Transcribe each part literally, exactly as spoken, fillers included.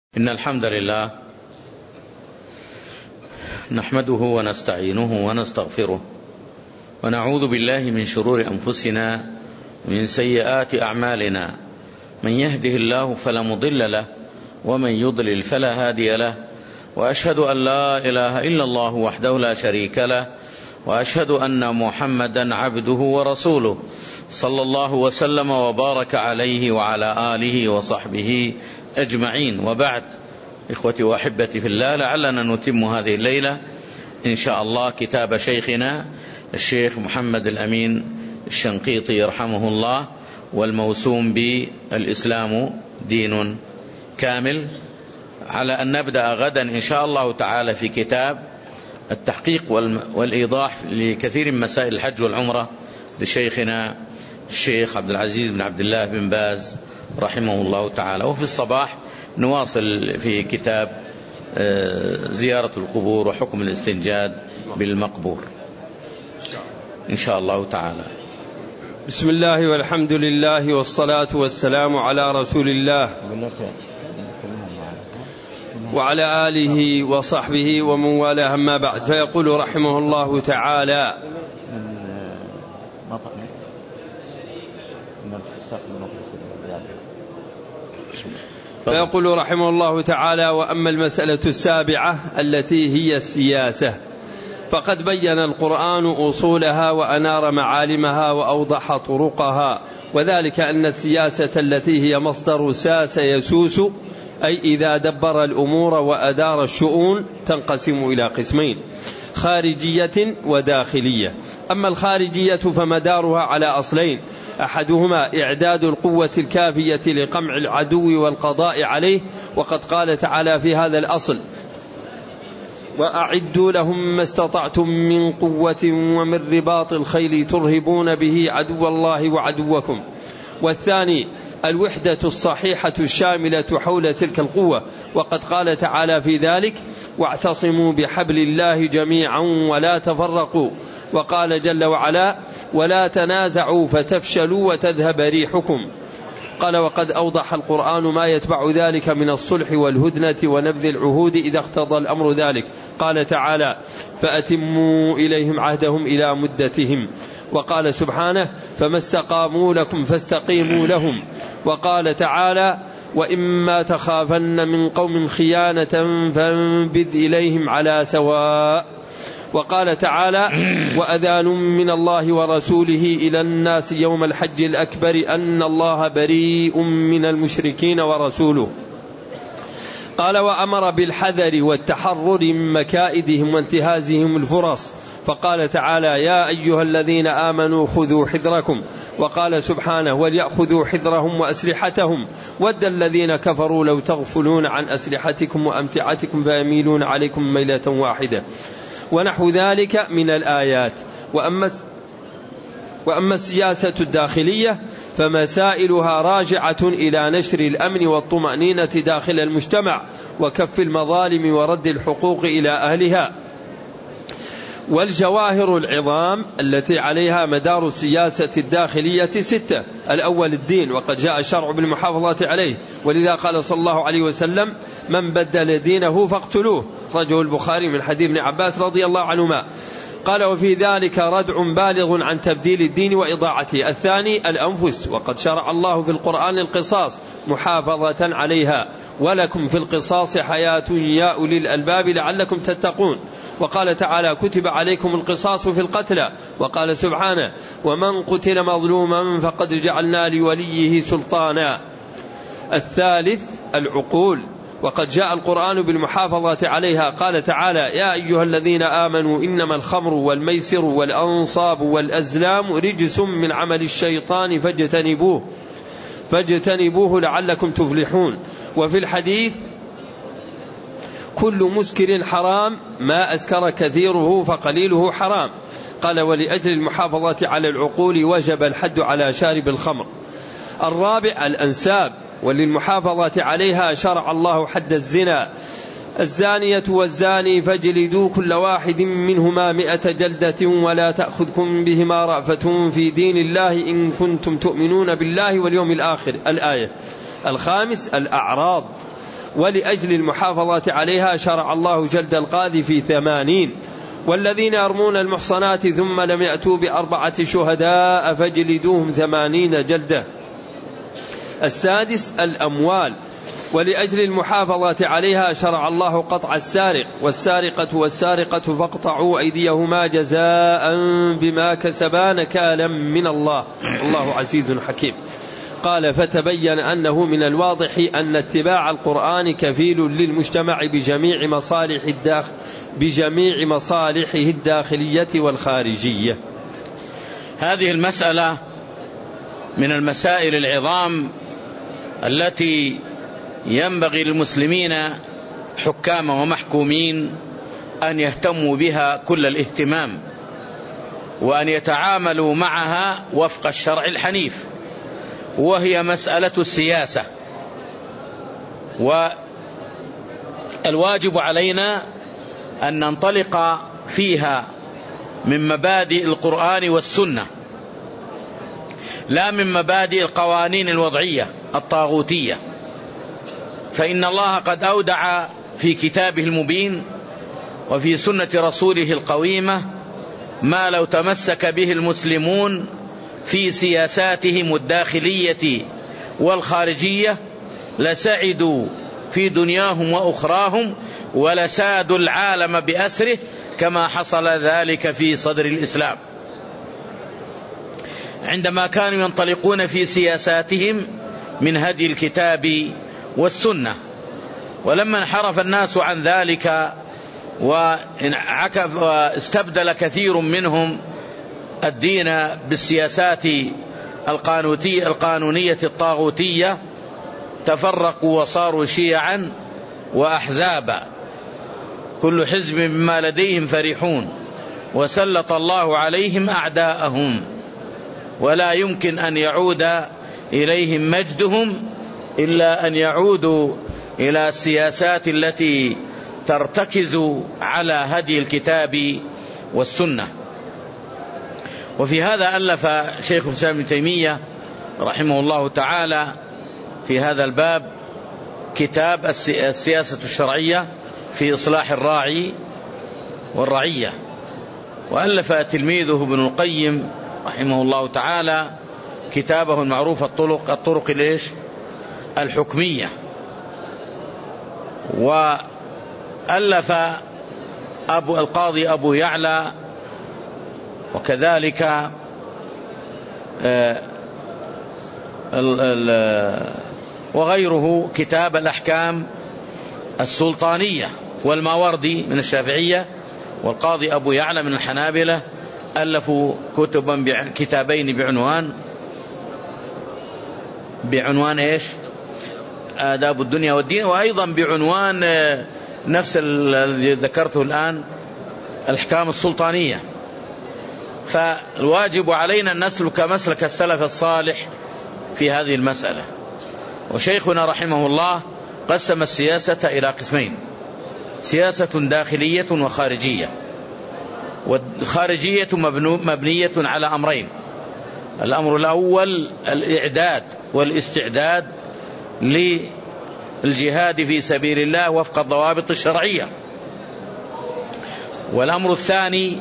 إن الحمد لله نحمده ونستعينه ونستغفره ونعوذ بالله من شرور أنفسنا ومن سيئات أعمالنا. من يهده الله فلا مضل له ومن يضلل فلا هادي له، وأشهد أن لا إله إلا الله وحده لا شريك له، وأشهد أن محمدا عبده ورسوله صلى الله وسلم وبارك عليه وعلى آله وصحبه أجمعين. وبعد، إخوتي وأحبتي في الله، لعلنا نتم هذه الليلة إن شاء الله كتاب شيخنا الشيخ محمد الأمين الشنقيطي رحمه الله، والموسوم بالإسلام دين كامل، على أن نبدأ غدا إن شاء الله تعالى في كتاب التحقيق والإيضاح لكثير من مسائل الحج والعمرة لشيخنا الشيخ عبد العزيز بن عبد الله بن باز رحمه الله تعالى. وفي الصباح نواصل في كتاب زيارة القبور وحكم الاستنجاد بالمقبور إن شاء الله تعالى. بسم الله والحمد لله والصلاة والسلام على رسول الله وعلى آله وصحبه ومن والاه، أما بعد. فيقول رحمه الله تعالى: فيقول رحمه الله تعالى: وأما المسألة السابعة التي هي السياسة، فقد بين القرآن أصولها وأنار معالمها وأوضح طرقها، وذلك أن السياسة التي هي مصدر ساس يسوس، أي إذا دبر الأمور وأدار الشؤون، تنقسم إلى قسمين: خارجية وداخلية. أما الخارجية فمدارها على أصلين: أحدهما إعداد القوة الكافية لقمع العدو والقضاء عليه، وقد قال تعالى في هذا الأصل: وأعدوا لهم ما استطعتم من قوة ومن رباط الخيل ترهبون به عدو الله وعدوكم. والثاني الوحدة الصحيحة الشاملة حول تلك القوة، وقد قال تعالى في ذلك: واعتصموا بحبل الله جميعا ولا تفرقوا. وقال جل وعلا: ولا تنازعوا فتفشلوا وتذهب ريحكم. قال: وقد أوضح القرآن ما يتبع ذلك من الصلح والهدنة ونبذ العهود إذا اقتضى الأمر ذلك. قال تعالى: فأتموا إليهم عهدهم إلى مدتهم. وقال سبحانه: فما استقاموا لكم فاستقيموا لهم. وقال تعالى: وإما تخافن من قوم خيانة فانبذ إليهم على سواء. وقال تعالى: وأذان من الله ورسوله إلى الناس يوم الحج الأكبر أن الله بريء من المشركين ورسوله. قال: وأمر بالحذر والتحرر من مكائدهم وانتهازهم الفرص، فقال تعالى: يا أيها الذين آمنوا خذوا حذركم. وقال سبحانه: وليأخذوا حذرهم وأسلحتهم ود الذين كفروا لو تغفلون عن أسلحتكم وأمتعتكم فيميلون عليكم ميلة واحدة، ونحو ذلك من الآيات. وأما وأما السياسة الداخلية فمسائلها راجعة إلى نشر الأمن والطمأنينة داخل المجتمع وكف المظالم ورد الحقوق إلى أهلها. والجواهر العظام التي عليها مدار السياسة الداخلية ستة: الأول الدين، وقد جاء الشرع بالمحافظة عليه، ولذا قال صلى الله عليه وسلم: من بدل دينه فاقتلوه، رجل البخاري من حديث ابن عباس رضي الله عنهما. قال: وفي ذلك ردع بالغ عن تبديل الدين وإضاعته. الثاني الأنفس، وقد شرع الله في القرآن القصاص محافظة عليها: ولكم في القصاص حياة يا أولي الألباب لعلكم تتقون. وقال تعالى: كتب عليكم القصاص في القتلى. وقال سبحانه: ومن قتل مظلوما فقد جعلنا لوليه سلطانا. الثالث العقول، وقد جاء القرآن بالمحافظة عليها. قال تعالى: يا أيها الذين آمنوا إنما الخمر والميسر والأنصاب والأزلام رجس من عمل الشيطان فاجتنبوه فاجتنبوه لعلكم تفلحون. وفي الحديث: كل مسكر حرام ما أسكر كثيره فقليله حرام. قال: ولأجل المحافظة على العقول وجب الحد على شارب الخمر. الرابع الأنساب، وللمحافظة عليها شرع الله حد الزنا: الزانية والزاني فاجلدوا كل واحد منهما مئة جلدة ولا تأخذكم بهما رأفة في دين الله إن كنتم تؤمنون بالله واليوم الآخر. الآية. الخامس الأعراض، ولأجل المحافظة عليها شرع الله جلد القاذف ثمانين. والذين يرمون المحصنات ثم لم يأتوا بأربعة شهداء فاجلدوهم ثمانين جلدة. السادس الأموال، ولأجل المحافظة عليها شرع الله قطع السارق والسارقة والسارقة فاقطعوا أيديهما جزاء بما كسبا نكالا من الله الله عزيز حكيم. قال فتبين أنه من الواضح أن اتباع القرآن كفيل للمجتمع بجميع مصالح الداخل بجميع مصالحه الداخلية والخارجية. هذه المسألة من المسائل العظام التي ينبغي للمسلمين حكام ومحكومين أن يهتموا بها كل الاهتمام، وأن يتعاملوا معها وفق الشرع الحنيف، وهي مسألة السياسة. والواجب علينا أن ننطلق فيها من مبادئ القرآن والسنة، لا من مبادئ القوانين الوضعية الطاغوتية. فإن الله قد أودع في كتابه المبين وفي سنة رسوله القويمة ما لو تمسك به المسلمون في سياساتهم الداخلية والخارجية لسعدوا في دنياهم وأخراهم ولسادوا العالم بأسره، كما حصل ذلك في صدر الإسلام عندما كانوا ينطلقون في سياساتهم من هدي الكتاب والسنة. ولما انحرف الناس عن ذلك واستبدل كثير منهم الدين بالسياسات القانونية الطاغوتية تفرقوا وصاروا شيعا وأحزابا، كل حزب بما لديهم فرحون، وسلط الله عليهم أعداءهم، ولا يمكن أن يعود إليهم مجدهم إلا أن يعودوا إلى السياسات التي ترتكز على هدي الكتاب والسنة. وفي هذا ألف شيخ الإسلام ابن تيمية رحمه الله تعالى في هذا الباب كتاب السياسة الشرعية في إصلاح الراعي والرعية. وألف تلميذه ابن القيم رحمه الله تعالى كتابه المعروف الطرق الطرق الإيش الحكمية. وألف أبو القاضي أبو يعلى وكذلك وغيره كتاب الأحكام السلطانية. والماوردي من الشافعية والقاضي أبو يعلى من الحنابلة ألفوا كتبا كتابين بعنوان بعنوان إيش آداب الدنيا والدين، وأيضا بعنوان نفس الذي ذكرته الآن الأحكام السلطانية. فالواجب علينا أن نسلك مسلك السلف الصالح في هذه المسألة. وشيخنا رحمه الله قسم السياسة إلى قسمين: سياسة داخلية وخارجية. والخارجية مبنية على أمرين: الأمر الأول الإعداد والاستعداد للجهاد في سبيل الله وفق الضوابط الشرعية، والأمر الثاني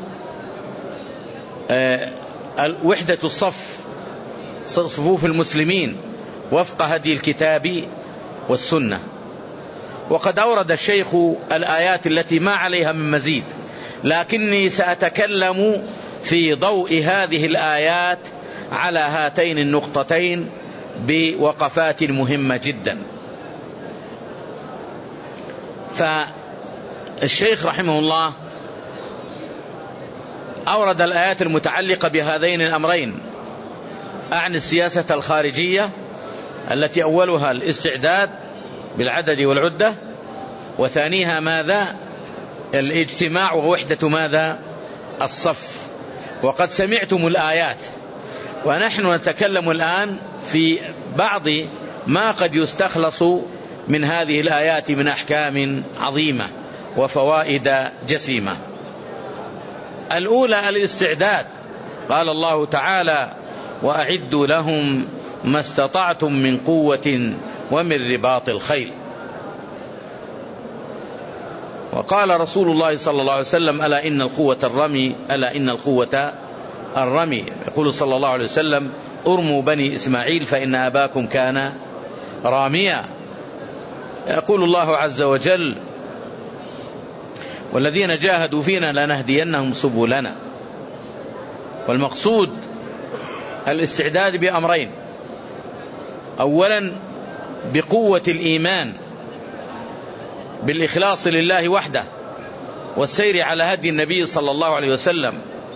وحدة الصف صفوف المسلمين وفق هدي الكتاب والسنة. وقد أورد الشيخ الآيات التي ما عليها من مزيد، لكني سأتكلم في ضوء هذه الآيات على هاتين النقطتين بوقفات مهمة جدا. فالشيخ رحمه الله أورد الآيات المتعلقة بهذين الأمرين، أعني السياسة الخارجية التي أولها الاستعداد بالعدد والعدة، وثانيها ماذا؟ الاجتماع ووحدة ماذا؟ الصف. وقد سمعتم الآيات، ونحن نتكلم الآن في بعض ما قد يستخلص من هذه الآيات من أحكام عظيمة وفوائد جسيمة. الأولى الاستعداد. قال الله تعالى: وأعدوا لهم ما استطعتم من قوة ومن رباط الخيل. وقال رسول الله صلى الله عليه وسلم: ألا إن القوة الرمي، ألا إن القوة الرمي. يقول صلى الله عليه وسلم: أرموا بني إسماعيل فإن أباكم كان راميا. يقول الله عز وجل: والذين جاهدوا فينا لنهدينهم سبلنا. والمقصود الاستعداد بأمرين: أولا بقوة الإيمان بالإخلاص لله وحده والسير على هدي النبي صلى الله عليه وسلم،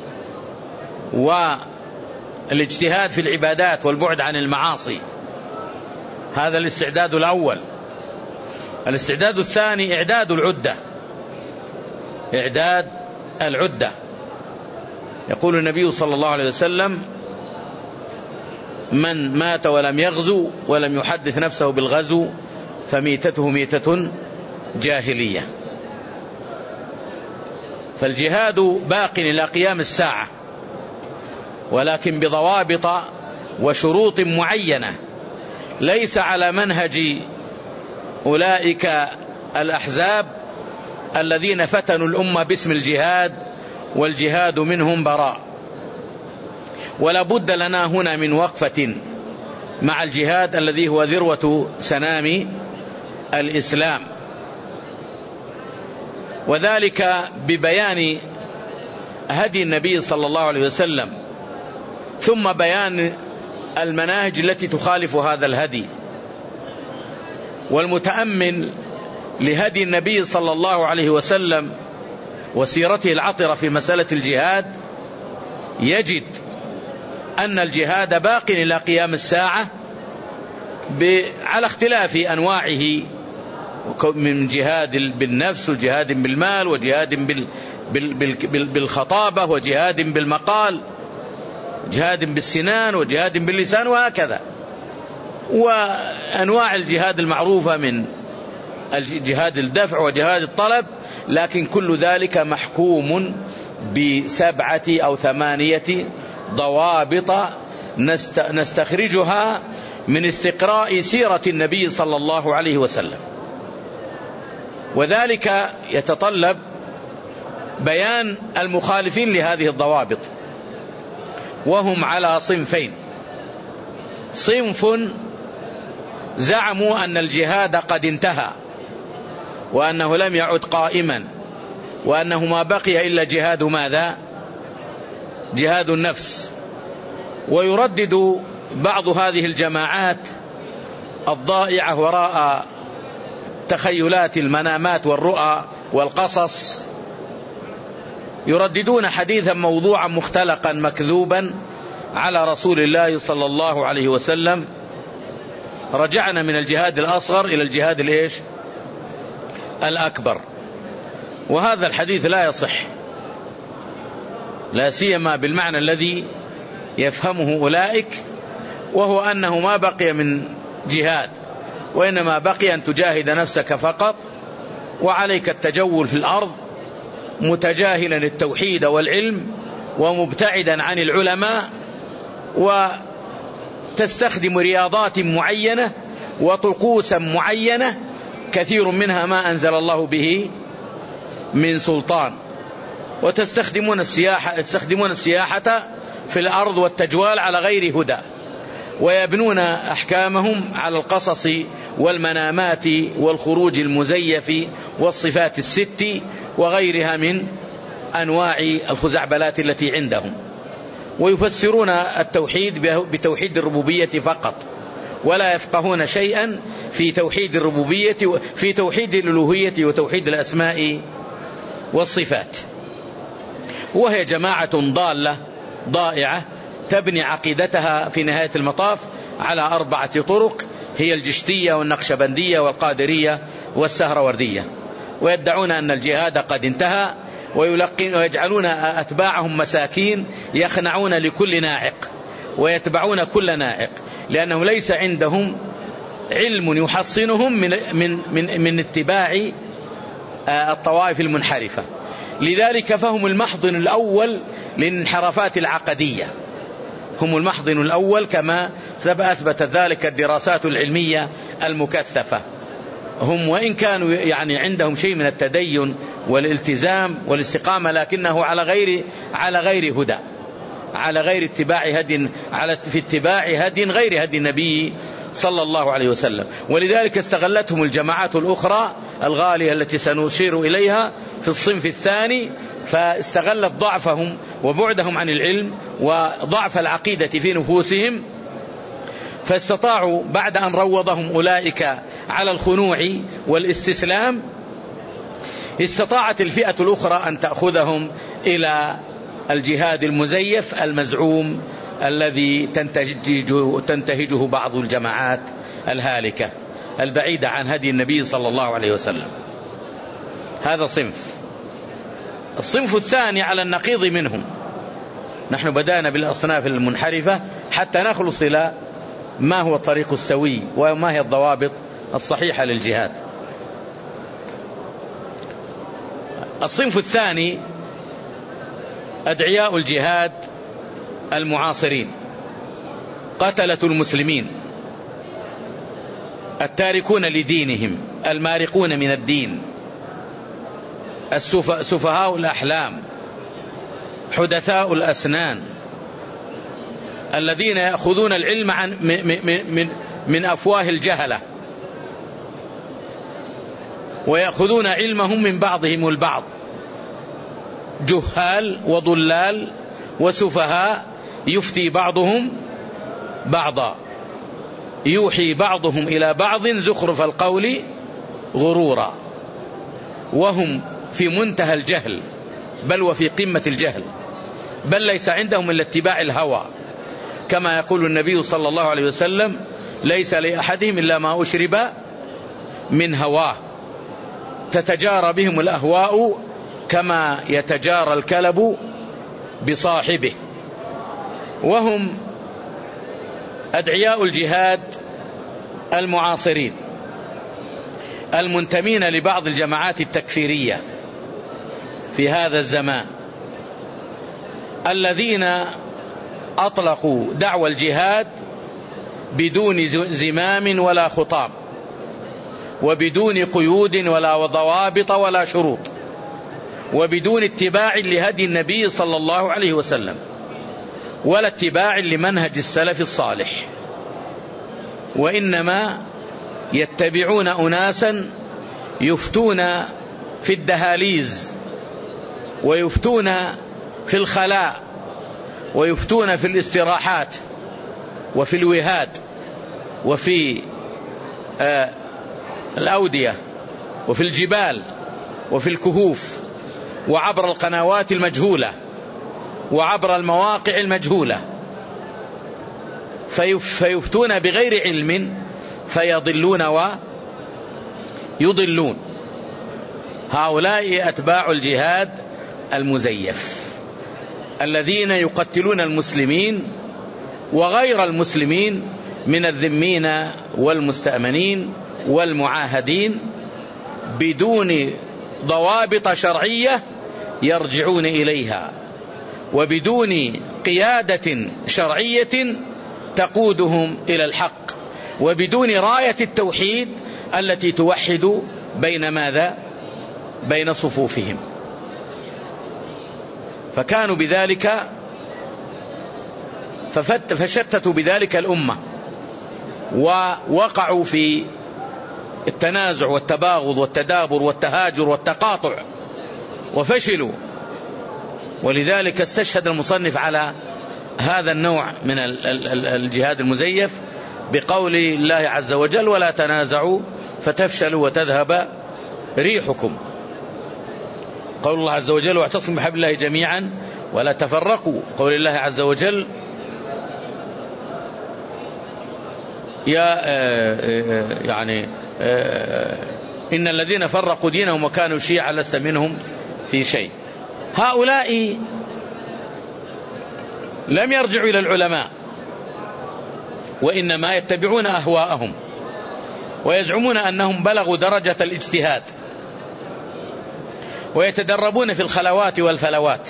والاجتهاد في العبادات والبعد عن المعاصي. هذا الاستعداد الأول. الاستعداد الثاني إعداد العدة، إعداد العدة. يقول النبي صلى الله عليه وسلم: من مات ولم يغزو ولم يحدث نفسه بالغزو فميتته ميتة جاهلية. فالجهاد باق إلى قيام الساعة، ولكن بضوابط وشروط معينة، ليس على منهج أولئك الأحزاب الذين فتنوا الأمة باسم الجهاد والجهاد منهم براء. ولا بد لنا هنا من وقفة مع الجهاد الذي هو ذروة سنام الإسلام، وذلك ببيان هدي النبي صلى الله عليه وسلم، ثم بيان المناهج التي تخالف هذا الهدي. والمتأمل لهدي النبي صلى الله عليه وسلم وسيرته العطرة في مسألة الجهاد يجد أن الجهاد باق إلى قيام الساعة على اختلاف أنواعه، من جهاد بالنفس وجهاد بالمال وجهاد بالخطابة وجهاد بالمقال، جهاد بالسنان وجهاد باللسان، وهكذا. وأنواع الجهاد المعروفة من جهاد الدفع وجهاد الطلب، لكن كل ذلك محكوم بسبعة أو ثمانية ضوابط نستخرجها من استقراء سيرة النبي صلى الله عليه وسلم. وذلك يتطلب بيان المخالفين لهذه الضوابط، وهم على صنفين: صنف زعموا أن الجهاد قد انتهى، وأنه لم يعد قائما، وأنه ما بقي إلا جهاد ماذا؟ جهاد النفس. ويردد بعض هذه الجماعات الضائعة وراء تخيلات المنامات والرؤى والقصص، يرددون حديثا موضوعا مختلقا مكذوبا على رسول الله صلى الله عليه وسلم: رجعنا من الجهاد الأصغر إلى الجهاد الإيش؟ الأكبر. وهذا الحديث لا يصح، لا سيما بالمعنى الذي يفهمه أولئك، وهو أنه ما بقي من جهاد، وإنما بقي أن تجاهد نفسك فقط، وعليك التجول في الأرض متجاهلا التوحيد والعلم ومبتعدا عن العلماء، وتستخدم رياضات معينة وطقوسا معينة كثير منها ما أنزل الله به من سلطان، وتستخدمون السياحة تستخدمون السياحة في الأرض والتجوال على غير هدى، ويبنون أحكامهم على القصص والمنامات والخروج المزيف والصفات الست وغيرها من أنواع الخزعبلات التي عندهم، ويفسرون التوحيد بتوحيد الربوبية فقط، ولا يفقهون شيئا في توحيد الربوبية في توحيد الألوهية وتوحيد الأسماء والصفات. وهي جماعة ضالة ضائعة تبني عقيدتها في نهاية المطاف على أربعة طرق، هي الجشتية والنقشبندية والقادرية والسهروردية، ويدعون أن الجهاد قد انتهى، ويجعلون أتباعهم مساكين يخنعون لكل ناعق ويتبعون كل ناعق، لأنه ليس عندهم علم يحصنهم من, من, من, من اتباع الطوائف المنحرفة. لذلك فهم المحضن الأول للانحرافات العقدية، هم المحضن الأول كما أثبتت ذلك الدراسات العلمية المكثفة. هم وإن كانوا يعني عندهم شيء من التدين والالتزام والاستقامة، لكنه على غير على غير هدى، على غير اتباع هدي، على في اتباع هدي غير هدي النبي صلى الله عليه وسلم. ولذلك استغلتهم الجماعات الأخرى الغالية التي سنشير إليها في الصنف الثاني، فاستغلت ضعفهم وبعدهم عن العلم وضعف العقيدة في نفوسهم، فاستطاعوا بعد أن روضهم أولئك على الخنوع والاستسلام، استطاعت الفئة الأخرى أن تأخذهم إلى الجهاد المزيف المزعوم الذي تنتهجه, تنتهجه بعض الجماعات الهالكة البعيدة عن هدي النبي صلى الله عليه وسلم. هذا صنف. الصنف الثاني على النقيض منهم. نحن بدأنا بالأصناف المنحرفة حتى نخلص إلى ما هو الطريق السوي وما هي الضوابط الصحيحة للجهاد. الصنف الثاني أدعياء الجهاد المعاصرين، قتلة المسلمين، التاركون لدينهم، المارقون من الدين، سفهاء الأحلام، حدثاء الأسنان، الذين يأخذون العلم عن من, من, من أفواه الجهلة، ويأخذون علمهم من بعضهم البعض، جهال وضلال وسفهاء، يفتي بعضهم بعضا، يوحي بعضهم إلى بعض زخرف القول غرورا، وهم في منتهى الجهل، بل وفي قمة الجهل، بل ليس عندهم إلا اتباع الهوى، كما يقول النبي صلى الله عليه وسلم: ليس لأحدهم إلا ما أشرب من هواه، تتجارى بهم الأهواء كما يتجارى الكلب بصاحبه. وهم أدعياء الجهاد المعاصرين المنتمين لبعض الجماعات التكفيرية في هذا الزمان، الذين أطلقوا دعوى الجهاد بدون زمام ولا خطام، وبدون قيود ولا ضوابط ولا شروط، وبدون اتباع لهدي النبي صلى الله عليه وسلم، ولا اتباع لمنهج السلف الصالح، وإنما يتبعون أناسا يفتون في الدهاليز، ويفتون في الخلاء، ويفتون في الاستراحات، وفي الوهاد، وفي آه الأودية، وفي الجبال، وفي الكهوف، وعبر القنوات المجهولة، وعبر المواقع المجهولة، فيفتون بغير علم فيضلون ويضلون. هؤلاء أتباع الجهاد المزيف، الذين يقتلون المسلمين وغير المسلمين من الذمين والمستأمنين والمعاهدين بدون ضوابط شرعية يرجعون إليها، وبدون قيادة شرعية تقودهم إلى الحق، وبدون راية التوحيد التي توحد بين ماذا؟ بين صفوفهم. فكانوا بذلك فشتتوا بذلك الأمة، ووقعوا في التنازع والتباغض والتدابر والتهاجر والتقاطع وفشلوا. ولذلك استشهد المصنف على هذا النوع من الجهاد المزيف بقول الله عز وجل: ولا تنازعوا فتفشلوا وتذهب ريحكم. قول الله عز وجل: واعتصموا بحبل الله جميعا ولا تفرقوا. قول الله عز وجل: يا يعني إن الذين فرقوا دينهم وكانوا شيعا لست منهم في شيء. هؤلاء لم يرجعوا إلى العلماء، وإنما يتبعون أهواءهم، ويزعمون أنهم بلغوا درجة الاجتهاد، ويتدربون في الخلوات والفلوات،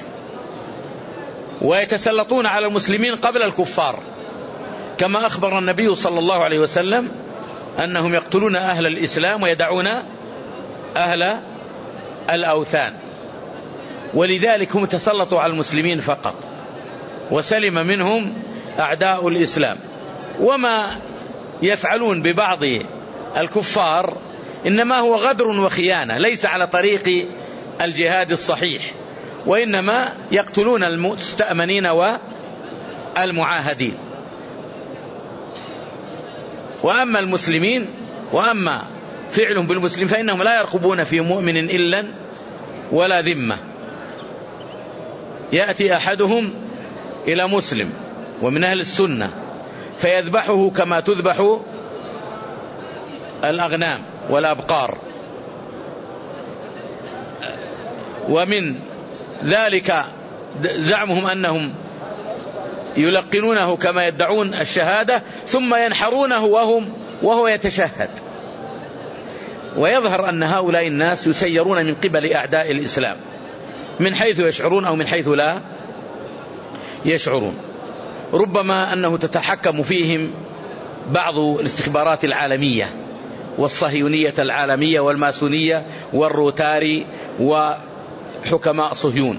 ويتسلطون على المسلمين قبل الكفار، كما أخبر النبي صلى الله عليه وسلم أنهم يقتلون أهل الإسلام ويدعون أهل الأوثان، ولذلك هم تسلطوا على المسلمين فقط، وسلم منهم أعداء الإسلام. وما يفعلون ببعض الكفار إنما هو غدر وخيانة، ليس على طريق الجهاد الصحيح، وإنما يقتلون المستأمنين والمعاهدين. وأما المسلمين وأما فعلهم بالمسلم فإنهم لا يرقبون في مؤمن إلا ولا ذمة. يأتي أحدهم إلى مسلم ومن أهل السنة فيذبحه كما تذبح الأغنام والأبقار، ومن ذلك زعمهم أنهم يلقنونه كما يدعون الشهادة، ثم ينحرونه وهم وهو يتشهد. ويظهر أن هؤلاء الناس يسيرون من قبل أعداء الإسلام من حيث يشعرون أو من حيث لا يشعرون. ربما أنه تتحكم فيهم بعض الاستخبارات العالمية والصهيونية العالمية والماسونية والروتاري وحكماء صهيون،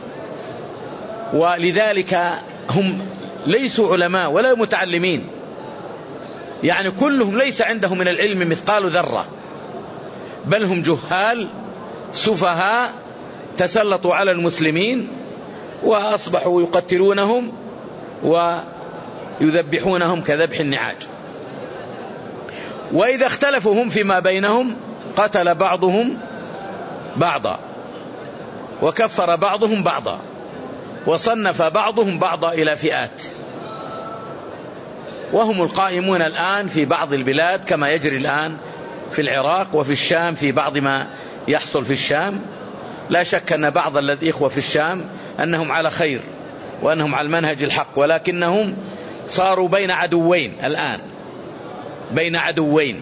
ولذلك هم ليسوا علماء ولا متعلمين، يعني كلهم ليس عندهم من العلم مثقال ذرة، بل هم جهال سفهاء تسلطوا على المسلمين وأصبحوا يقتلونهم ويذبحونهم كذبح النعاج. وإذا اختلفوا هم فيما بينهم قتل بعضهم بعضا، وكفر بعضهم بعضا، وصنف بعضهم بعضا إلى فئات. وهم القائمون الآن في بعض البلاد كما يجري الآن في العراق وفي الشام، في بعض ما يحصل في الشام. لا شك أن بعض الإخوة في الشام أنهم على خير وأنهم على المنهج الحق، ولكنهم صاروا بين عدوين الآن، بين عدوين،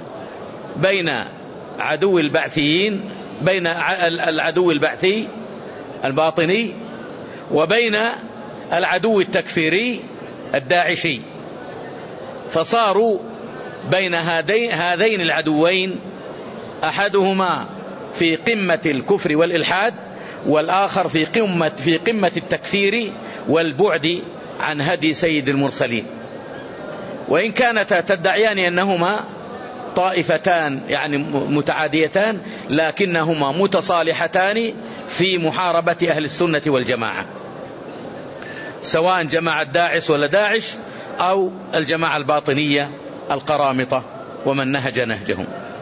بين عدو البعثيين، بين العدو البعثي الباطني، وبين العدو التكفيري الداعشي. فصاروا بين هذين هذين العدوين، أحدهما في قمة الكفر والإلحاد، والآخر في قمة في قمة التكفير والبعد عن هدي سيد المرسلين. وإن كانتا تدعيان أنهما طائفتان يعني متعاديتان، لكنهما متصالحتان في محاربة أهل السنة والجماعة، سواء جماعة داعش ولا داعش أو الجماعة الباطنية القرامطة ومن نهج نهجهم.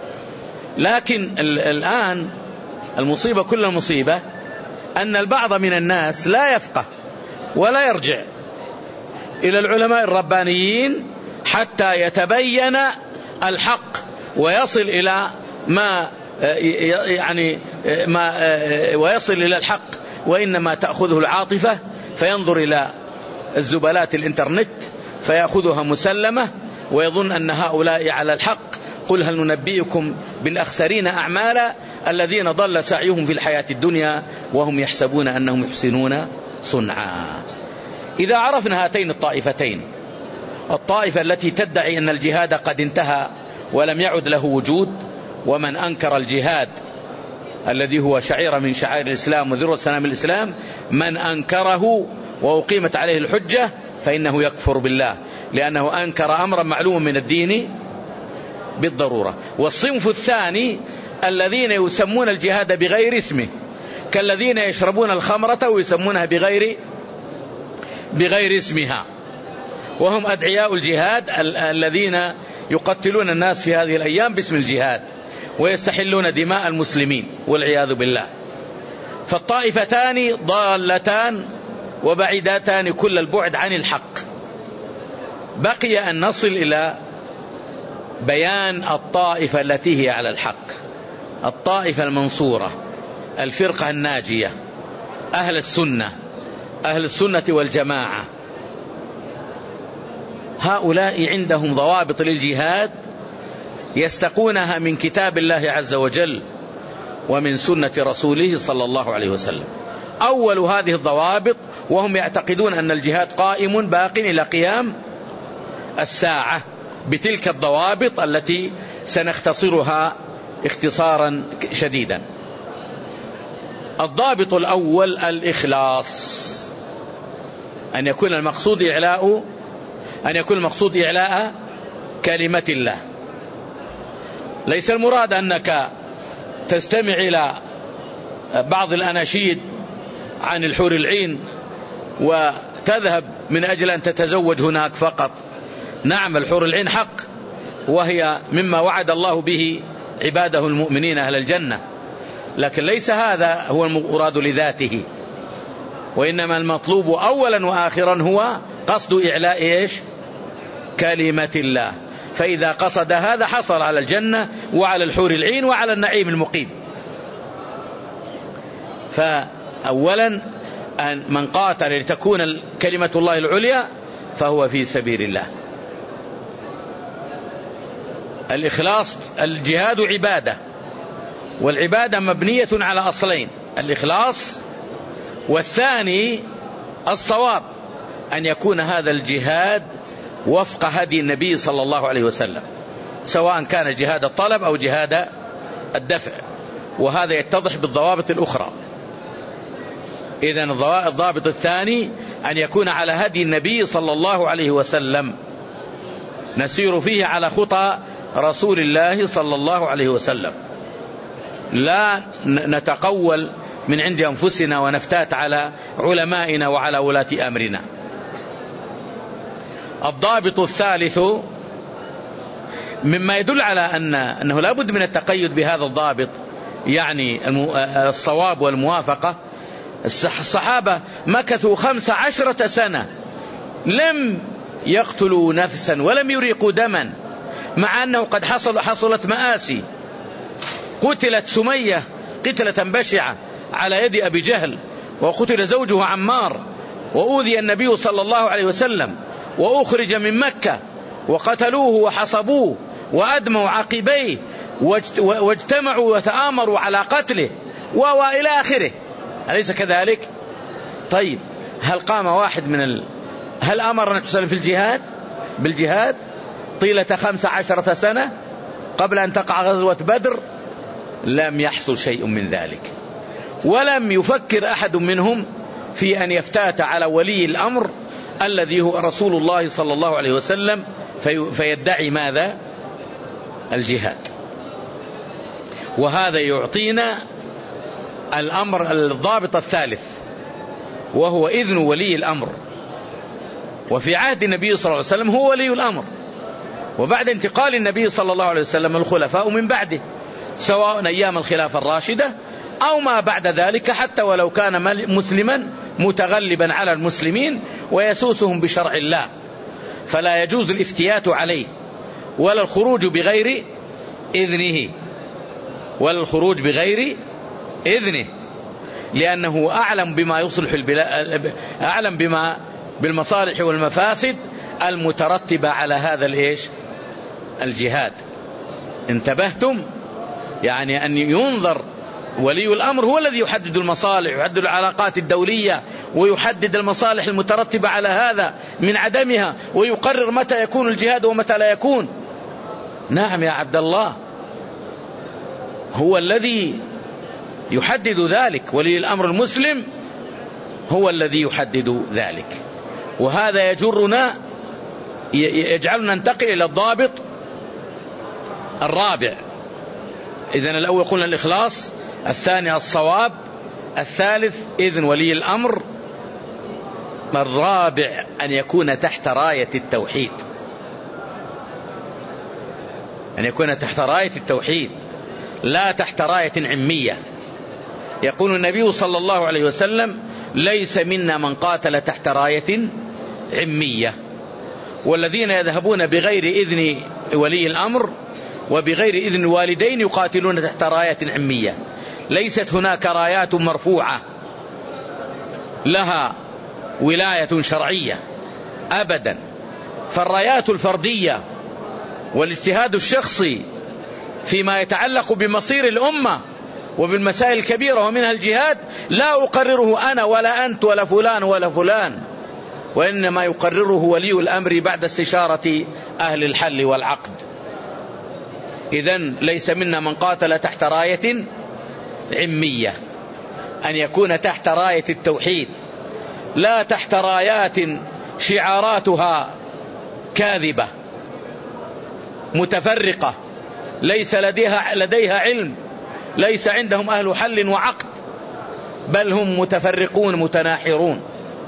لكن الآن المصيبة كل المصيبة أن البعض من الناس لا يفقه ولا يرجع إلى العلماء الربانيين حتى يتبين الحق ويصل إلى ما يعني ما ويصل إلى الحق، وإنما تأخذه العاطفة فينظر إلى الزبالات الإنترنت فيأخذها مسلمة ويظن أن هؤلاء على الحق. قل هل ننبئكم بالأخسرين أعمالا الذين ضل سعيهم في الحياة الدنيا وهم يحسبون أنهم يحسنون صنعا. إذا عرفنا هاتين الطائفتين، الطائفة التي تدعي أن الجهاد قد انتهى ولم يعد له وجود، ومن أنكر الجهاد الذي هو شعيرة من شعائر الإسلام وذروة سنام الإسلام، من أنكره وأقيمت عليه الحجة فإنه يكفر بالله، لأنه أنكر أمرا معلوم من الدين بالضرورة. والصنف الثاني الذين يسمون الجهاد بغير اسمه، كالذين يشربون الخمرة ويسمونها بغير بغير اسمها، وهم أدعياء الجهاد الذين يقتلون الناس في هذه الأيام باسم الجهاد ويستحلون دماء المسلمين والعياذ بالله. فالطائفتان ضالتان وبعيدتان كل البعد عن الحق. بقي أن نصل إلى بيان الطائفة التي هي على الحق، الطائفة المنصورة، الفرقة الناجية، أهل السنة، أهل السنة والجماعة. هؤلاء عندهم ضوابط للجهاد يستقونها من كتاب الله عز وجل ومن سنة رسوله صلى الله عليه وسلم. أول هذه الضوابط وهم يعتقدون أن الجهاد قائم باق إلى قيام الساعة، بتلك الضوابط التي سنختصرها اختصارا شديدا. الضابط الأول الإخلاص، أن يكون المقصود إعلاء أن يكون المقصود إعلاء كلمة الله. ليس المراد أنك تستمع إلى بعض الأناشيد عن الحور العين وتذهب من أجل أن تتزوج هناك فقط. نعم، الحور العين حق، وهي مما وعد الله به عباده المؤمنين أهل الجنة، لكن ليس هذا هو المراد لذاته، وإنما المطلوب أولا وآخرا هو قصد إعلاء إيش؟ كلمة الله. فإذا قصد هذا حصل على الجنة وعلى الحور العين وعلى النعيم المقيم. فأولا أن من قاتل لتكون كلمة الله العليا فهو في سبيل الله. الإخلاص، الجهاد عبادة، والعبادة مبنية على أصلين: الإخلاص، والثاني الصواب، أن يكون هذا الجهاد وفق هدي النبي صلى الله عليه وسلم، سواء كان جهاد الطلب أو جهاد الدفع، وهذا يتضح بالضوابط الأخرى. إذن الضابط الثاني أن يكون على هدي النبي صلى الله عليه وسلم، نسير فيه على خطى رسول الله صلى الله عليه وسلم، لا نتقول من عند أنفسنا ونفتات على علمائنا وعلى ولاة أمرنا. الضابط الثالث مما يدل على أن أنه لا بد من التقيد بهذا الضابط، يعني الصواب والموافقة. الصحابة مكثوا خمس عشرة سنة لم يقتلوا نفسا ولم يريقوا دما، مع أنه قد حصل حصلت مآسي. قتلت سمية قتلة بشعة على يد أبي جهل، وقتل زوجه عمار، وأوذي النبي صلى الله عليه وسلم، وأخرج من مكة، وقتلوه وحصبوه وأدموا عقبيه، واجتمعوا وتآمروا على قتله، وإلى آخره. أليس كذلك؟ طيب، هل قام واحد من ال... هل أمر النبي صلى الله عليه وسلم في الجهاد بالجهاد طيلة خمس عشرة سنة قبل أن تقع غزوة بدر؟ لم يحصل شيء من ذلك، ولم يفكر أحد منهم في أن يفتات على ولي الأمر الذي هو رسول الله صلى الله عليه وسلم في... فيدعي ماذا؟ الجهاد. وهذا يعطينا الأمر الضابط الثالث، وهو إذن ولي الأمر. وفي عهد النبي صلى الله عليه وسلم هو ولي الأمر، وبعد انتقال النبي صلى الله عليه وسلم الخلفاء من بعده، سواء أيام الخلافة الراشدة أو ما بعد ذلك، حتى ولو كان مسلما متغلبا على المسلمين ويسوسهم بشرع الله، فلا يجوز الافتيات عليه ولا الخروج بغير إذنه ولا الخروج بغير إذنه، لأنه أعلم بما يصلح البلاد، أعلم بما بالمصالح والمفاسد المترتبة على هذا الإيش؟ الجهاد. انتبهتم؟ يعني أن ينظر ولي الأمر هو الذي يحدد المصالح، يحدد العلاقات الدولية، ويحدد المصالح المترتبة على هذا من عدمها، ويقرر متى يكون الجهاد ومتى لا يكون. نعم يا عبد الله، هو الذي يحدد ذلك، ولي الأمر المسلم هو الذي يحدد ذلك. وهذا يجرنا يجعلنا ننتقل إلى الضابط الرابع. إذن الأول قلنا الإخلاص، الثاني الصواب، الثالث إذن ولي الأمر، الرابع أن يكون تحت راية التوحيد، أن يكون تحت راية التوحيد لا تحت راية عمية. يقول النبي صلى الله عليه وسلم: ليس منا من قاتل تحت راية عمية. والذين يذهبون بغير إذن ولي الأمر وبغير إذن الوالدين يقاتلون تحت راية عمية. ليست هناك رايات مرفوعة لها ولاية شرعية أبدا، فالرايات الفردية والاجتهاد الشخصي فيما يتعلق بمصير الأمة وبالمسائل الكبيرة ومنها الجهاد لا أقرره أنا ولا أنت ولا فلان ولا فلان، وإنما يقرره ولي الأمر بعد استشارة أهل الحل والعقد. إذن ليس منا من قاتل تحت راية عمية، أن يكون تحت راية التوحيد، لا تحت رايات شعاراتها كاذبة متفرقة، ليس لديها, لديها علم، ليس عندهم أهل حل وعقد، بل هم متفرقون متناحرون.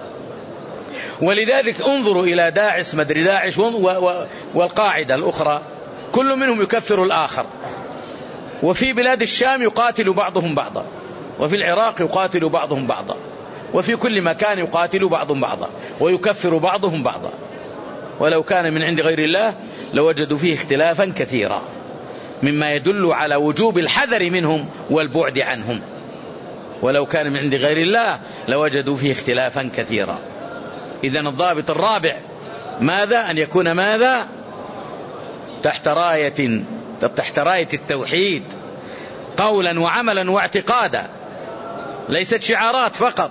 ولذلك انظروا إلى داعش مدري داعش والقاعدة الأخرى، كل منهم يكفر الآخر، وفي بلاد الشام يقاتل بعضهم بعضا، وفي العراق يقاتل بعضهم بعضا، وفي كل مكان يقاتل بعضهم بعضا ويكفر بعضهم بعضا. ولو كان من عند غير الله لوجدوا فيه اختلافا كثيرا، مما يدل على وجوب الحذر منهم والبعد عنهم. ولو كان من عند غير الله لوجدوا فيه اختلافا كثيرا. إذن الضابط الرابع ماذا؟ أن يكون ماذا؟ تحت راية تحت راية التوحيد قولا وعملا واعتقادا، ليست شعارات فقط.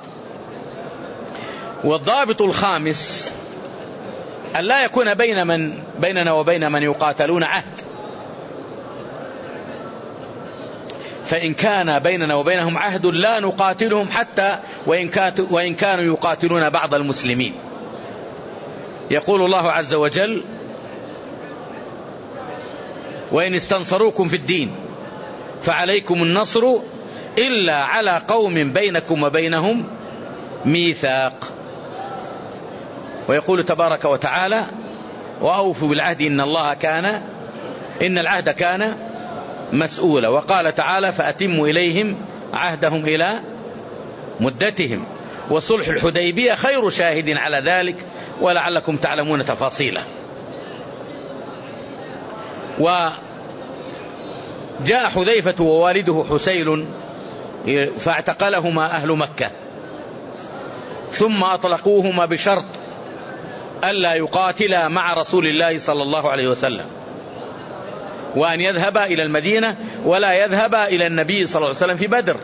والضابط الخامس أن لا يكون بين من بيننا وبين من يقاتلون عهد، فإن كان بيننا وبينهم عهد لا نقاتلهم حتى وإن كانوا يقاتلون بعض المسلمين. يقول الله عز وجل: وإن استنصروكم في الدين فعليكم النصر إلا على قوم بينكم وبينهم ميثاق. ويقول تبارك وتعالى: وأوفوا بالعهد إن الله كان إن العهد كان مسؤولا. وقال تعالى: فأتموا إليهم عهدهم إلى مدتهم. وصلح الحديبية خير شاهد على ذلك، ولعلكم تعلمون تفاصيله. وجاء حذيفة ووالده حسيل فاعتقلهما أهل مكة، ثم أطلقوهما بشرط ألا يقاتلا مع رسول الله صلى الله عليه وسلم، وأن يذهبا إلى المدينة ولا يذهبا إلى النبي صلى الله عليه وسلم في بدر.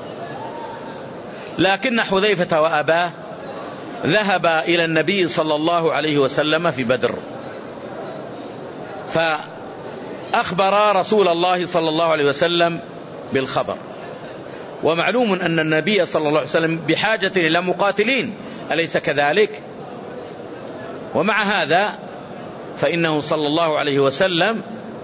لكن حذيفة وأباه ذهبا إلى النبي صلى الله عليه وسلم في بدر، فأخبر رسول الله صلى الله عليه وسلم بالخبر. ومعلوم أن النبي صلى الله عليه وسلم بحاجة إلى مقاتلين، أليس كذلك؟ ومع هذا فإنه صلى الله عليه وسلم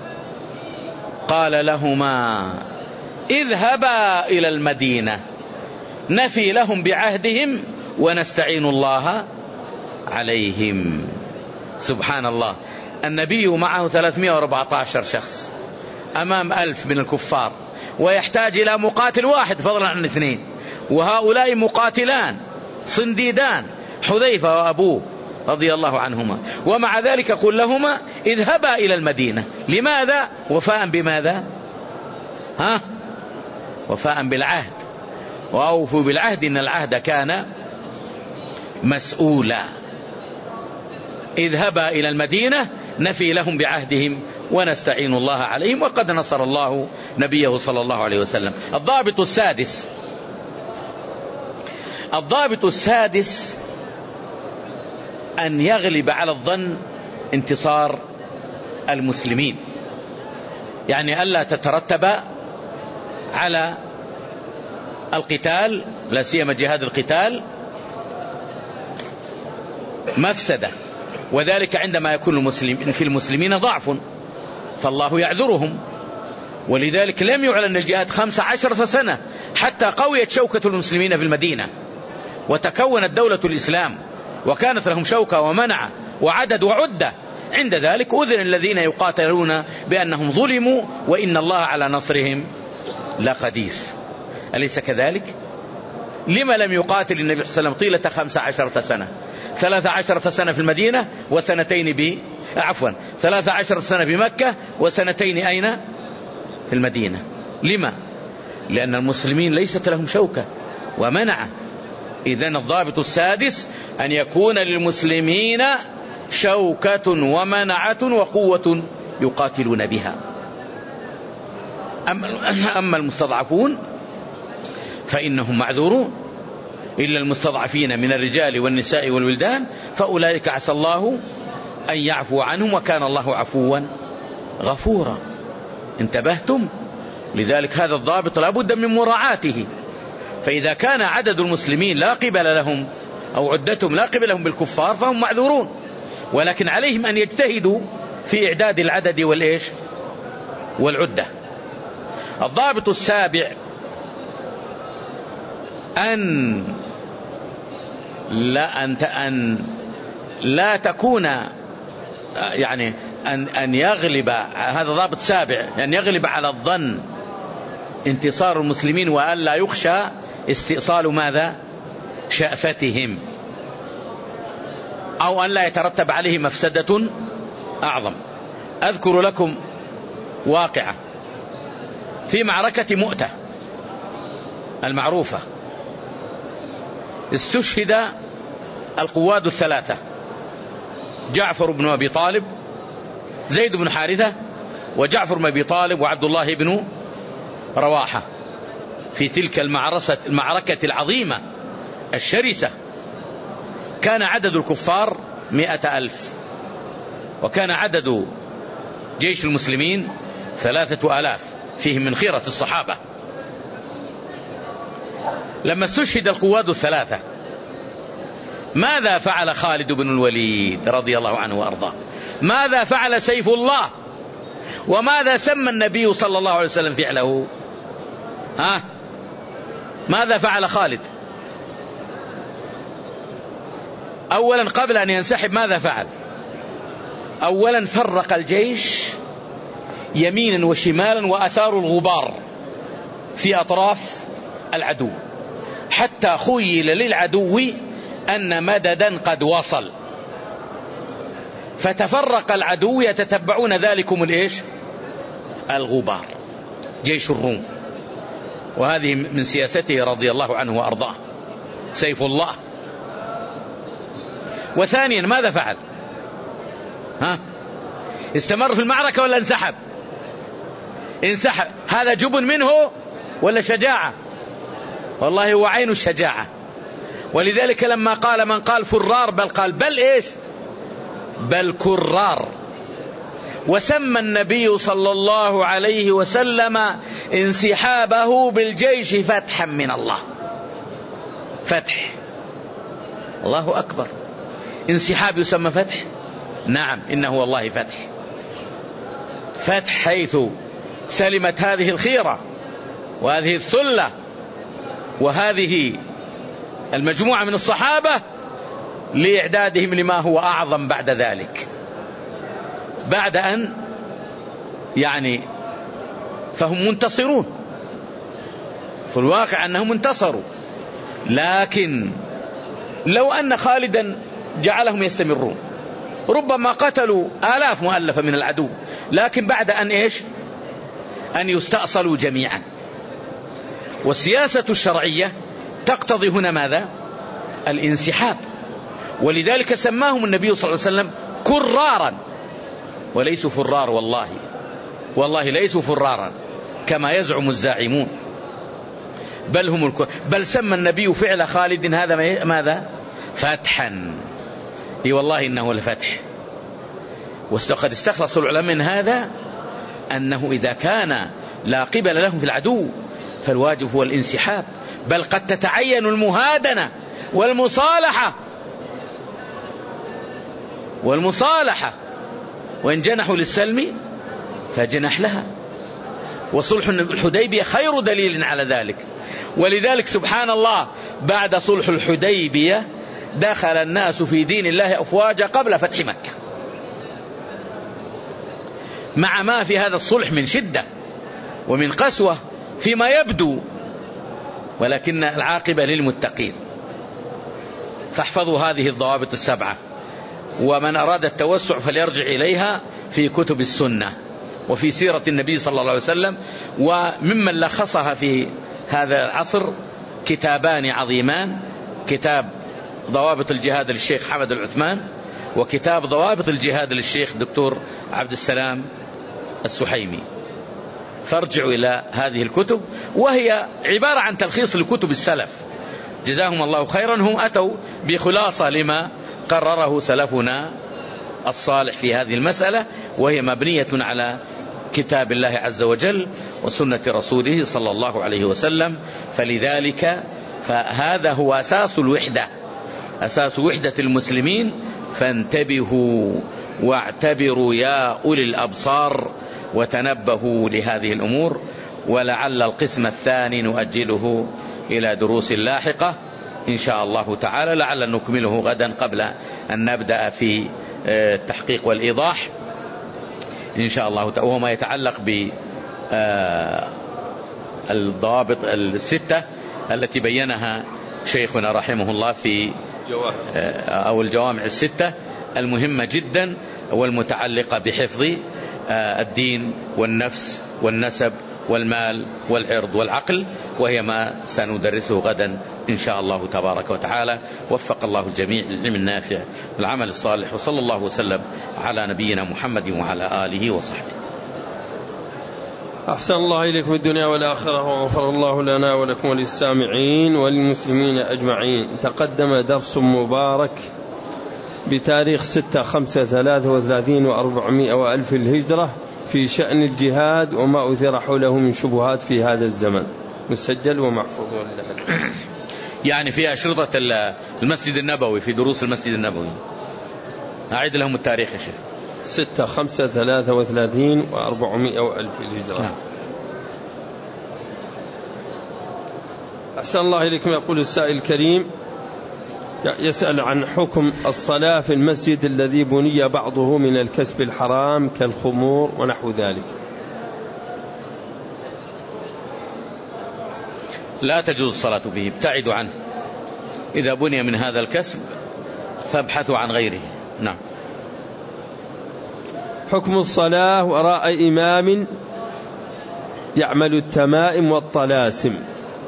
قال لهما: اذهبا إلى المدينة نفي لهم بعهدهم ونستعين الله عليهم. سبحان الله، النبي معه ثلاثمائة وأربعة عشر شخص أمام ألف من الكفار، ويحتاج إلى مقاتل واحد فضلا عن اثنين، وهؤلاء مقاتلان صنديدان، حذيفة وأبوه رضي الله عنهما. ومع ذلك قل لهما: اذهبا إلى المدينة. لماذا؟ وفاء بماذا؟ ها؟ وفاء بالعهد. وأوفوا بالعهد إن العهد كان مسؤولا. اذهبا إلى المدينة نفي لهم بعهدهم ونستعين الله عليهم، وقد نصر الله نبيه صلى الله عليه وسلم. الضابط السادس الضابط السادس أن يغلب على الظن انتصار المسلمين، يعني ألا تترتب على القتال، لا سيما جهاد القتال، مفسدة، وذلك عندما يكون المسلم في المسلمين ضعف فالله يعذرهم. ولذلك لم يعلن الجهاد خمس عشرة سنة حتى قويت شوكة المسلمين في المدينة وتكونت دولة الإسلام، وكانت لهم شوكة ومنع وعدد وعدة. عند ذلك أذن الذين يقاتلون بأنهم ظلموا وإن الله على نصرهم لقدير. أليس كذلك؟ لما لم يقاتل النبي صلى الله عليه وسلم طيلة خمس عشرة سنة؟ ثلاث عشرة سنة في المدينة وسنتين ب عفوا ثلاث عشرة سنة بمكة وسنتين أين؟ في المدينة. لما؟ لأن المسلمين ليست لهم شوكة ومنع. إذن الضابط السادس أن يكون للمسلمين شوكة ومنعة وقوة يقاتلون بها. أما المستضعفون فإنهم معذورون، إلا المستضعفين من الرجال والنساء والولدان فأولئك عسى الله أن يعفو عنهم وكان الله عفوا غفورا. انتبهتم؟ لذلك هذا الضابط لا بد من مراعاته. فإذا كان عدد المسلمين لا قبل لهم أو عدتهم لا قبل لهم بالكفار فهم معذورون، ولكن عليهم أن يجتهدوا في إعداد العدد والإيش والعدة. الضابط السابع أن لا أن أن لا تكون يعني أن أن يغلب، هذا ضابط سابع، أن يغلب على الظن انتصار المسلمين وأن لا يخشى استئصال ماذا شأفتهم، أو أن لا يترتب عليه مفسدة أعظم. أذكر لكم واقعة في معركة مؤتة المعروفة. استشهد القواد الثلاثة: جعفر بن أبي طالب، زيد بن حارثة، وجعفر بن أبي طالب، وعبد الله بن رواحة، في تلك المعركة العظيمة الشرسة. كان عدد الكفار مئة ألف، وكان عدد جيش المسلمين ثلاثة آلاف، فيهم من خيرة الصحابة. لما استشهد القواد الثلاثة ماذا فعل خالد بن الوليد رضي الله عنه وأرضاه؟ ماذا فعل سيف الله؟ وماذا سمى النبي صلى الله عليه وسلم فعله؟ ها؟ ماذا فعل خالد؟ أولا قبل أن ينسحب ماذا فعل؟ أولا فرق الجيش يمينا وشمالا وأثار الغبار في أطراف العدو، حتى خيل للعدو أن مددا قد وصل، فتفرق العدو يتتبعون ذلكم الإيش الغبار، جيش الروم. وهذه من سياسته رضي الله عنه وأرضاه سيف الله. وثانيا ماذا فعل؟ ها؟ استمر في المعركة ولا انسحب؟ انسحب. هذا جبن منه ولا شجاعة؟ والله هو عين الشجاعة. ولذلك لما قال من قال فرار بل قال بل إيش بل كرار. وسمى النبي صلى الله عليه وسلم انسحابه بالجيش فتحا من الله. فتح، الله أكبر. انسحاب يسمى فتح؟ نعم، إنه والله فتح. فتح حيث سلمت هذه الخيرة وهذه الثلة وهذه المجموعة من الصحابة لإعدادهم لما هو أعظم بعد ذلك، بعد أن يعني فهم منتصرون في الواقع، أنهم انتصروا. لكن لو أن خالدا جعلهم يستمرون ربما قتلوا آلاف مؤلفة من العدو، لكن بعد أن إيش أن يستأصلوا جميعا. والسياسة الشرعية تقتضي هنا ماذا؟ الانسحاب. ولذلك سماهم النبي صلى الله عليه وسلم كرارا، وليسوا فرار، والله والله ليسوا فرارا كما يزعم الزاعمون، بل هم الكر... بل سمى النبي فعل خالد هذا ماذا؟ فتحا. اي والله إنه الفتح. وقد استخلص العلماء من هذا أنه إذا كان لا قبل لهم في العدو فالواجب هو الانسحاب، بل قد تتعين المهادنة والمصالحة والمصالحة وإن جنحوا للسلم فجنح لها. وصلح الحديبية خير دليل على ذلك. ولذلك سبحان الله بعد صلح الحديبية دخل الناس في دين الله أفواجا قبل فتح مكة، مع ما في هذا الصلح من شدة ومن قسوة فيما يبدو، ولكن العاقبة للمتقين. فاحفظوا هذه الضوابط السبعة، ومن أراد التوسع فليرجع إليها في كتب السنة وفي سيرة النبي صلى الله عليه وسلم. وممن لخصها في هذا العصر كتابان عظيمان: كتاب ضوابط الجهاد للشيخ حمد العثمان، وكتاب ضوابط الجهاد للشيخ دكتور عبد السلام السحيمي. فارجعوا إلى هذه الكتب، وهي عبارة عن تلخيص لكتب السلف جزاهم الله خيرا، هم أتوا بخلاصة لما قرره سلفنا الصالح في هذه المسألة، وهي مبنية على كتاب الله عز وجل وسنة رسوله صلى الله عليه وسلم. فلذلك فهذا هو أساس الوحدة، أساس وحدة المسلمين. فانتبهوا واعتبروا يا أولي الأبصار وتنبهوا لهذه الأمور، ولعل القسم الثاني نؤجله إلى دروس لاحقة إن شاء الله تعالى، لعل نكمله غدا قبل أن نبدأ في التحقيق والإيضاح إن شاء الله تعالى، وهو ما يتعلق بالضوابط الستة التي بينها شيخنا رحمه الله في أو الجوامع الستة المهمة جدا، والمتعلقة بحفظ الدين والنفس والنسب والمال والعرض والعقل، وهي ما سندرسه غدا إن شاء الله تبارك وتعالى. وفق الله الجميع للعلم النافع والعمل الصالح، وصلى الله وسلم على نبينا محمد وعلى آله وصحبه. أحسن الله إليكم الدنيا والآخرة، وغفر الله لنا ولكم وللسامعين وللمسلمين أجمعين. تقدم درس مبارك بتاريخ ستة خمسة ثلاثة وثلاثين وأربعمائة وألف الهجرة في شأن الجهاد وما أثر حوله من شبهات في هذا الزمن، مسجل ومحفوظ والله. يعني في أشرطة المسجد النبوي، في دروس المسجد النبوي. أعيد لهم التاريخ يا شيخ. ستة خمسة ثلاثة وثلاثين وأربعمائة وألف الهجرة. نعم. أحسن الله إليكم. يقول السائل الكريم يسأل عن حكم الصلاة في المسجد الذي بني بعضه من الكسب الحرام كالخمور ونحو ذلك. لا تجوز الصلاة فيه، ابتعدوا عنه. إذا بني من هذا الكسب فابحثوا عن غيره. نعم. حكم الصلاة وراء إمام يعمل التمائم والطلاسم.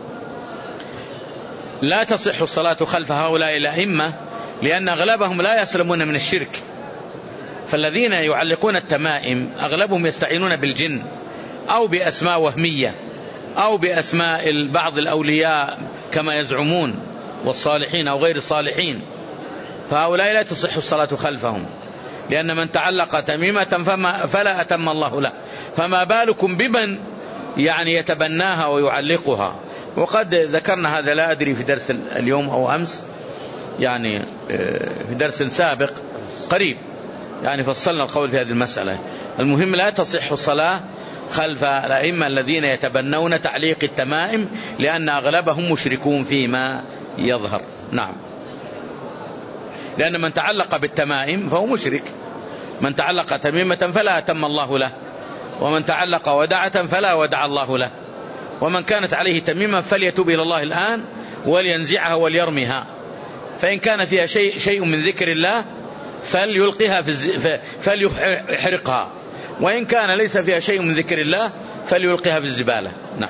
لا تصح الصلاة خلف هؤلاء الأئمة، لأن أغلبهم لا يسلمون من الشرك. فالذين يعلقون التمائم أغلبهم يستعينون بالجن أو بأسماء وهمية أو بأسماء بعض الأولياء كما يزعمون، والصالحين أو غير الصالحين. فهؤلاء لا تصح الصلاة خلفهم، لأن من تعلق تميمة فلا أتم الله له، فما بالكم بمن يعني يتبناها ويعلقها. وقد ذكرنا هذا، لا أدري في درس اليوم أو أمس، يعني في درس سابق قريب، يعني فصلنا القول في هذه المسألة. المهم لا تصح الصلاة خلف الأئمة الذين يتبنون تعليق التمائم، لأن أغلبهم مشركون فيما يظهر. نعم. لأن من تعلق بالتمائم فهو مشرك. من تعلق تميمة فلا أتم الله له، ومن تعلق ودعة فلا ودع الله له، ومن كانت عليه تميمة فليتوب إلى الله الآن ولينزعها وليرميها، فإن كان فيها شيء, شيء من ذكر الله فليلقها في الز... فليحرقها، وإن كان ليس فيها شيء من ذكر الله فليلقها في الزبالة. نعم.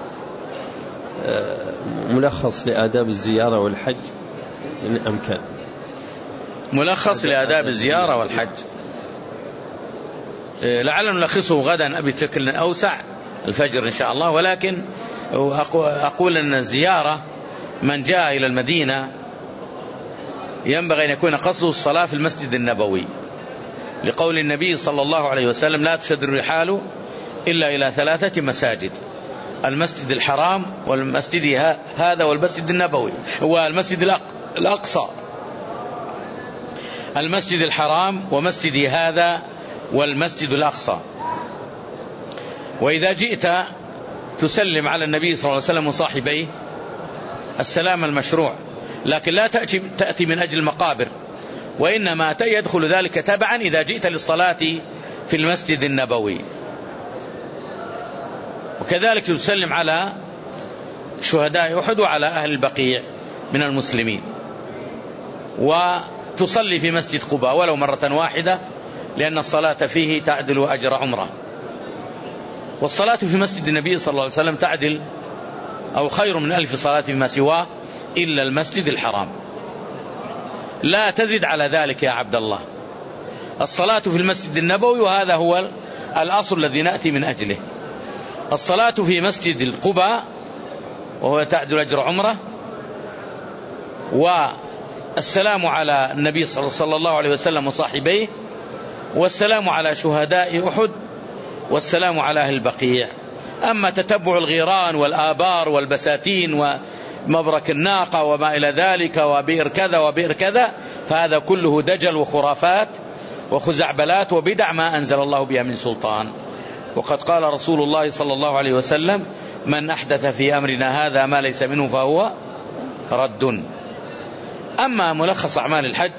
ملخص لآداب الزيارة والحج إن أمكن. ملخص لآداب الزيارة والحج لعل نلخصه غدا بشكل أوسع الفجر إن شاء الله، ولكن أقول أن الزيارة من جاء إلى المدينة ينبغي أن يكون قصده الصلاة في المسجد النبوي، لقول النبي صلى الله عليه وسلم: لا تشد الرحال إلا إلى ثلاثة مساجد: المسجد الحرام والمسجد هذا والمسجد النبوي والمسجد الأقصى. المسجد الحرام ومسجد هذا والمسجد الأقصى. وإذا جئت تسلم على النبي صلى الله عليه وسلم وصاحبيه السلام المشروع، لكن لا تأتي, تأتي من أجل المقابر، وإنما يدخل ذلك تبعا إذا جئت للصلاة في المسجد النبوي. وكذلك تسلم على شهداء أحد وعلى أهل البقيع من المسلمين، وتصلي في مسجد قباء ولو مرة واحدة، لأن الصلاة فيه تعدل أجر عمره. والصلاة في مسجد النبي صلى الله عليه وسلم تعدل أو خير من ألف صلاة فيما سواه إلا المسجد الحرام. لا تزد على ذلك يا عبد الله. الصلاة في المسجد النبوي، وهذا هو الأصل الذي نأتي من أجله. الصلاة في مسجد القباء وهو تعدل أجر عمره، والسلام على النبي صلى الله عليه وسلم وصاحبيه، والسلام على شهداء أحد، والسلام على أهل البقيع. أما تتبع الغيران والآبار والبساتين ومبرك الناقة وما إلى ذلك وبئر كذا وبئر كذا، فهذا كله دجل وخرافات وخزعبلات وبدع ما أنزل الله بها من سلطان. وقد قال رسول الله صلى الله عليه وسلم: من أحدث في أمرنا هذا ما ليس منه فهو رد. أما ملخص أعمال الحج،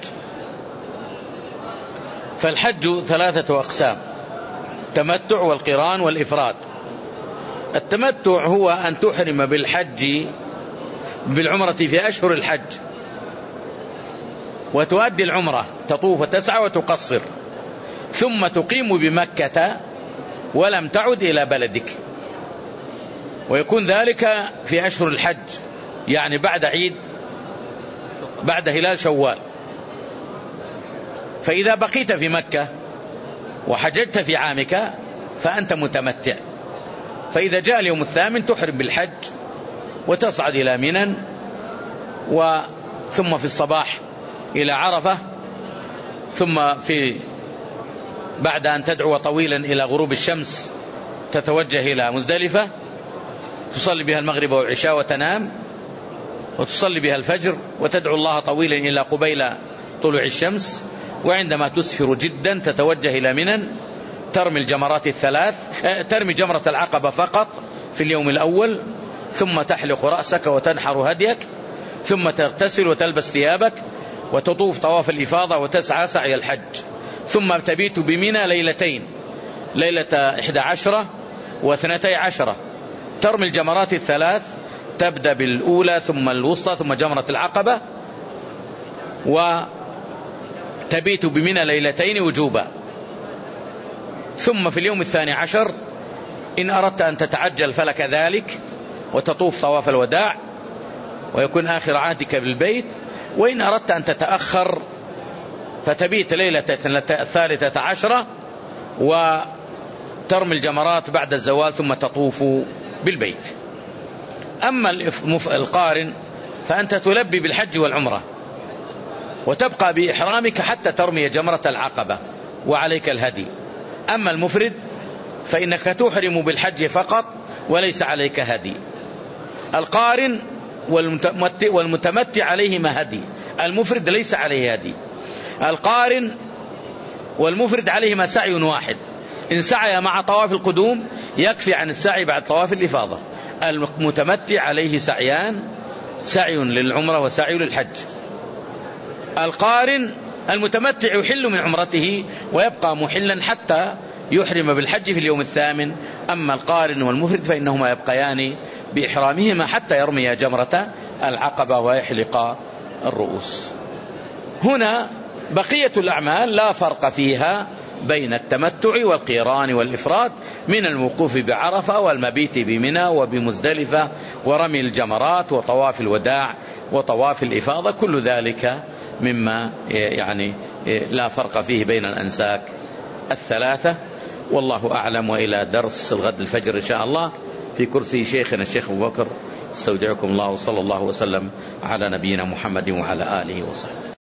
فالحج ثلاثة أقسام: التمتع والقران والإفراد. التمتع هو أن تحرم بالحج بالعمرة في أشهر الحج وتؤدي العمرة، تطوف وتسعى وتقصر، ثم تقيم بمكة ولم تعد إلى بلدك، ويكون ذلك في أشهر الحج، يعني بعد عيد، بعد هلال شوال. فإذا بقيت في مكة وحججت في عامك فأنت متمتع. فإذا جاء اليوم الثامن تحرم بالحج وتصعد إلى منى، ثم في الصباح إلى عرفة، ثم في بعد أن تدعو طويلا إلى غروب الشمس تتوجه إلى مزدلفة، تصلي بها المغرب والعشاء وتنام، وتصلي بها الفجر وتدعو الله طويلا إلى قبيل طلوع الشمس. وعندما تسفر جدا تتوجه إلى منى، ترمي الجمرات الثلاث، ترمي جمرة العقبة فقط في اليوم الأول، ثم تحلق رأسك وتنحر هديك، ثم تغتسل وتلبس ثيابك وتطوف طواف الإفاضة وتسعى سعي الحج، ثم تبيت بمنى ليلتين، ليلة إحدى عشرة واثنتي عشرة. ترمي الجمرات الثلاث، تبدأ بالأولى ثم الوسطى ثم جمرة العقبة، وتبيت بمنى ليلتين وجوبا. ثم في اليوم الثاني عشر إن أردت أن تتعجل فلك ذلك، وتطوف طواف الوداع ويكون آخر عهدك بالبيت. وإن أردت أن تتأخر فتبيت ليلة الثالثة عشرة وترمي الجمرات بعد الزوال ثم تطوف بالبيت. أما القارن فأنت تلبي بالحج والعمرة وتبقى بإحرامك حتى ترمي جمرة العقبة وعليك الهدي. أما المفرد فإنك تحرم بالحج فقط وليس عليك هدي. القارن والمتمتع عليهما هدي، المفرد ليس عليه هدي. القارن والمفرد عليهما سعي واحد، إن سعي مع طواف القدوم يكفي عن السعي بعد طواف الإفاضة. المتمتع عليه سعيان، سعي للعمرة وسعي للحج. القارن المتمتع يحل من عمرته ويبقى محلا حتى يحرم بالحج في اليوم الثامن. أما القارن والمفرد فإنهما يبقيان بإحرامهما حتى يرمي جمرة العقبة ويحلق الرؤوس. هنا بقية الأعمال لا فرق فيها بين التمتع والقيران والإفراد، من الوقوف بعرفة والمبيت بمنى وبمزدلفة ورمي الجمرات وطواف الوداع وطواف الإفاضة، كل ذلك مما يعني لا فرق فيه بين الأنساك الثلاثة. والله أعلم. وإلى درس الغد الفجر إن شاء الله في كرسي شيخنا الشيخ أبو بكر. استودعكم الله وصلى الله وسلم على نبينا محمد وعلى آله وصحبه.